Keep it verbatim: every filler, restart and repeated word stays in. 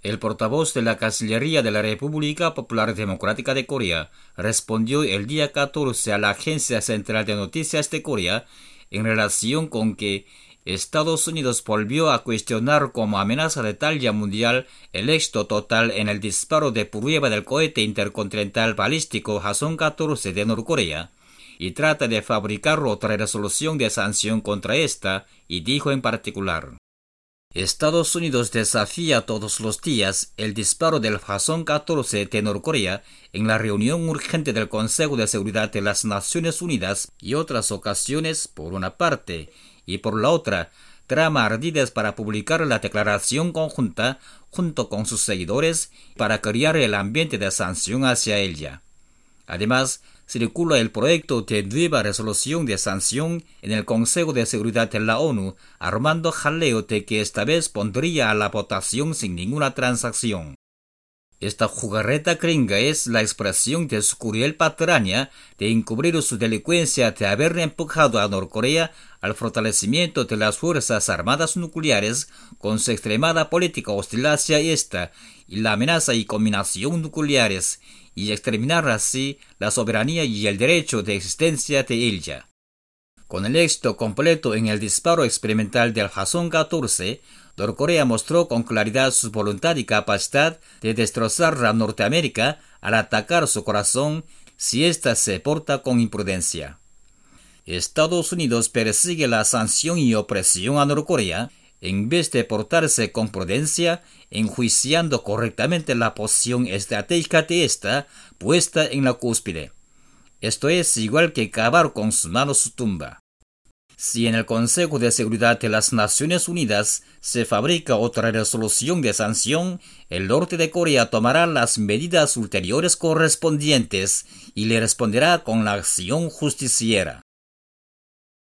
El portavoz de la Cancillería de la República Popular Democrática de Corea respondió el día catorce a la Agencia Central de Noticias de Corea en relación con que Estados Unidos volvió a cuestionar como amenaza de talla mundial el éxito total en el disparo de prueba del cohete intercontinental balístico Hwasong catorce de Norcorea y trata de fabricar otra resolución de sanción contra esta, y dijo en particular: Estados Unidos desafía todos los días el disparo del Hwasong catorce de Norcorea en la reunión urgente del Consejo de Seguridad de las Naciones Unidas y otras ocasiones por una parte, y por la otra, trama ardides para publicar la declaración conjunta junto con sus seguidores para crear el ambiente de sanción hacia ella. Además, circula el proyecto de nueva resolución de sanción en el Consejo de Seguridad de la ONU, armando jaleo de que esta vez pondría a la votación sin ninguna transacción. Esta jugarreta gringa es la expresión de su cruel patraña de encubrir su delincuencia de haber empujado a Norcorea al fortalecimiento de las fuerzas armadas nucleares con su extremada política hostil hacia esta y la amenaza y combinación nucleares, y exterminar así la soberanía y el derecho de existencia de ella. Con el éxito completo en el disparo experimental del Hwasong catorce, Norcorea mostró con claridad su voluntad y capacidad de destrozar a Norteamérica al atacar su corazón si ésta se porta con imprudencia. Estados Unidos persigue la sanción y opresión a Norcorea en vez de portarse con prudencia, enjuiciando correctamente la posición estratégica de esta puesta en la cúspide. Esto es igual que cavar con sus manos su tumba. Si en el Consejo de Seguridad de las Naciones Unidas se fabrica otra resolución de sanción, el norte de Corea tomará las medidas ulteriores correspondientes y le responderá con la acción justiciera.